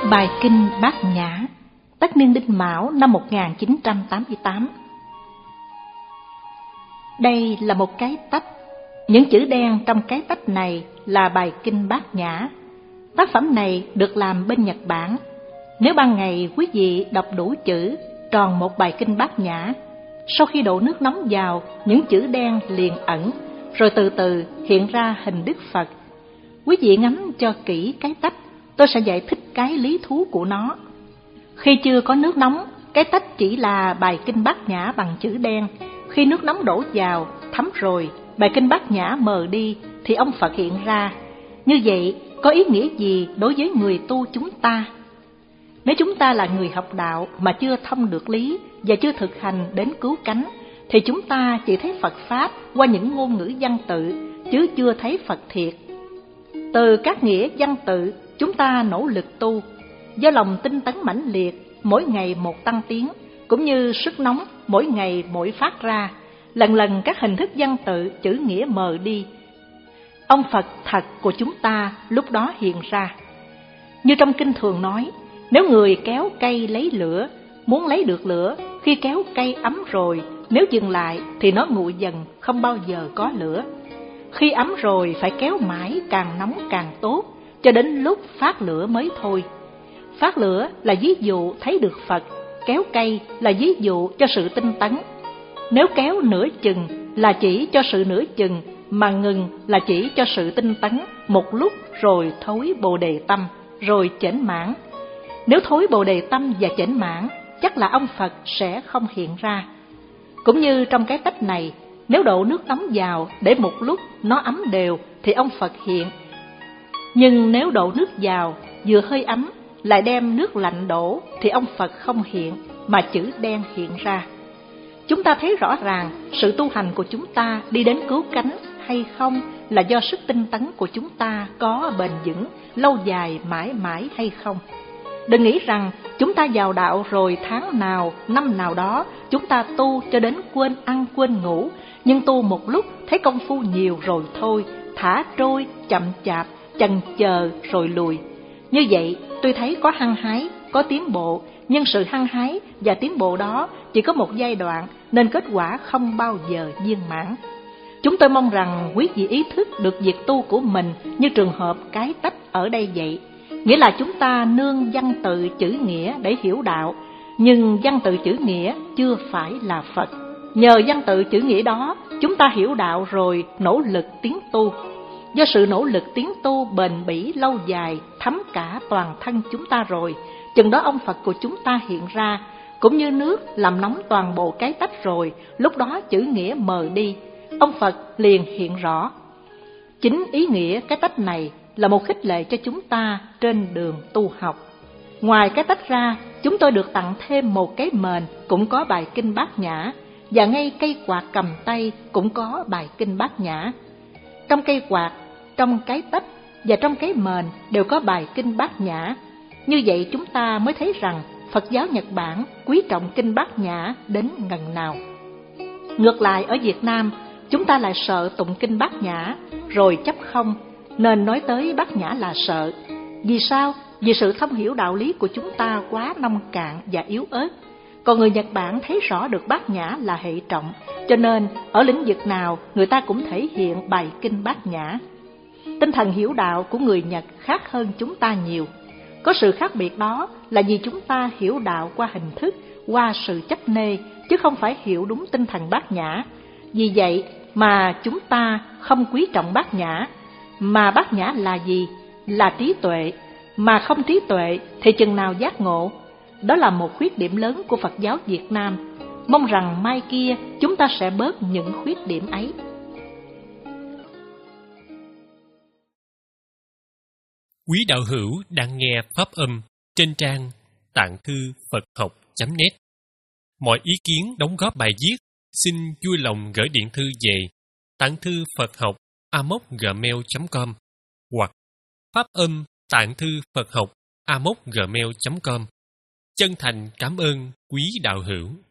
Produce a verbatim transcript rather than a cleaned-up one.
Bài kinh Bát Nhã, Tất Niên Đinh Mão năm một nghìn chín trăm tám mươi tám. Đây là một cái tách. Những chữ đen trong cái tách này là bài kinh Bát Nhã. Tác phẩm này được làm bên Nhật Bản. Nếu ban ngày quý vị đọc đủ chữ tròn một bài kinh Bát Nhã, sau khi đổ nước nóng vào, những chữ đen liền ẩn, rồi từ từ hiện ra hình Đức Phật. Quý vị ngắm cho kỹ cái tách, tôi sẽ giải thích cái lý thú của nó. Khi chưa có nước nóng, cái tách chỉ là bài kinh Bát Nhã bằng chữ đen. Khi nước nóng đổ vào, thấm rồi, bài kinh Bát Nhã mờ đi, thì ông Phật hiện ra. Như vậy, có ý nghĩa gì đối với người tu chúng ta? Nếu chúng ta là người học đạo mà chưa thông được lý và chưa thực hành đến cứu cánh, thì chúng ta chỉ thấy Phật Pháp qua những ngôn ngữ văn tự, chứ chưa thấy Phật thiệt. Từ các nghĩa văn tự, chúng ta nỗ lực tu. Do lòng tinh tấn mãnh liệt, mỗi ngày một tăng tiến, cũng như sức nóng mỗi ngày mỗi phát ra, lần lần các hình thức văn tự chữ nghĩa mờ đi. Ông Phật thật của chúng ta lúc đó hiện ra. Như trong kinh thường nói, nếu người kéo cây lấy lửa, muốn lấy được lửa, khi kéo cây ấm rồi, nếu dừng lại thì nó nguội dần, không bao giờ có lửa. Khi ấm rồi phải kéo mãi, càng nóng càng tốt, cho đến lúc phát lửa mới thôi. Phát lửa là ví dụ thấy được Phật, kéo cây là ví dụ cho sự tinh tấn. Nếu kéo nửa chừng là chỉ cho sự nửa chừng, mà ngừng là chỉ cho sự tinh tấn, một lúc rồi thối bồ đề tâm, rồi chểnh mãn. Nếu thối bồ đề tâm và chểnh mãn, chắc là ông Phật sẽ không hiện ra. Cũng như trong cái tách này, nếu đổ nước nóng vào để một lúc nó ấm đều thì ông Phật hiện. Nhưng nếu đổ nước vào vừa hơi ấm lại đem nước lạnh đổ thì ông Phật không hiện, mà chữ đen hiện ra. Chúng ta thấy rõ ràng sự tu hành của chúng ta đi đến cứu cánh hay không là do sức tinh tấn của chúng ta có bền vững, lâu dài, mãi mãi hay không. Đừng nghĩ rằng chúng ta vào đạo rồi tháng nào, năm nào đó chúng ta tu cho đến quên ăn quên ngủ, nhưng tu một lúc thấy công phu nhiều rồi thôi, thả trôi, chậm chạp, chần chờ rồi lùi. Như vậy, tôi thấy có hăng hái, có tiến bộ, nhưng sự hăng hái và tiến bộ đó chỉ có một giai đoạn, nên kết quả không bao giờ viên mãn. Chúng tôi mong rằng quý vị ý thức được việc tu của mình như trường hợp cái tách ở đây vậy. Nghĩa là chúng ta nương văn tự chữ nghĩa để hiểu đạo, nhưng văn tự chữ nghĩa chưa phải là Phật. Nhờ văn tự chữ nghĩa đó, chúng ta hiểu đạo rồi nỗ lực tiến tu. Do sự nỗ lực tiến tu bền bỉ lâu dài, thấm cả toàn thân chúng ta rồi, chừng đó ông Phật của chúng ta hiện ra. Cũng như nước làm nóng toàn bộ cái tách rồi, lúc đó chữ nghĩa mờ đi, ông Phật liền hiện rõ. Chính ý nghĩa cái tách này là một khích lệ cho chúng ta trên đường tu học. Ngoài cái tách ra, chúng tôi được tặng thêm một cái mền cũng có bài kinh Bát Nhã, và ngay cây quạt cầm tay cũng có bài kinh Bát Nhã. Trong cây quạt, trong cái tách và trong cái mền đều có bài kinh Bát Nhã. Như vậy chúng ta mới thấy rằng Phật giáo Nhật Bản quý trọng kinh Bát Nhã đến ngần nào. Ngược lại ở Việt Nam, chúng ta lại sợ tụng kinh Bát Nhã rồi chấp không, nên nói tới Bát Nhã là sợ. Vì sao? Vì sự thông hiểu đạo lý của chúng ta quá nông cạn và yếu ớt. Còn người Nhật Bản thấy rõ được Bát Nhã là hệ trọng, cho nên ở lĩnh vực nào người ta cũng thể hiện bài kinh Bát Nhã. Tinh thần hiểu đạo của người Nhật khác hơn chúng ta nhiều. Có sự khác biệt đó là vì chúng ta hiểu đạo qua hình thức, qua sự chấp nê, chứ không phải hiểu đúng tinh thần Bát Nhã. Vì vậy mà chúng ta không quý trọng Bát Nhã. Mà Bát Nhã là gì? Là trí tuệ. Mà không trí tuệ thì chừng nào giác ngộ? Đó là một khuyết điểm lớn của Phật giáo Việt Nam. Mong rằng mai kia chúng ta sẽ bớt những khuyết điểm ấy. Quý đạo hữu đang nghe pháp âm trên trang tạng thư Phật học chấm net. Mọi ý kiến đóng góp bài viết xin vui lòng gửi điện thư về tạng thư Phật học a m o c gmail chấm com hoặc pháp âm tạng thư Phật học a m o c gmail chấm com. Chân thành cảm ơn quý đạo hữu.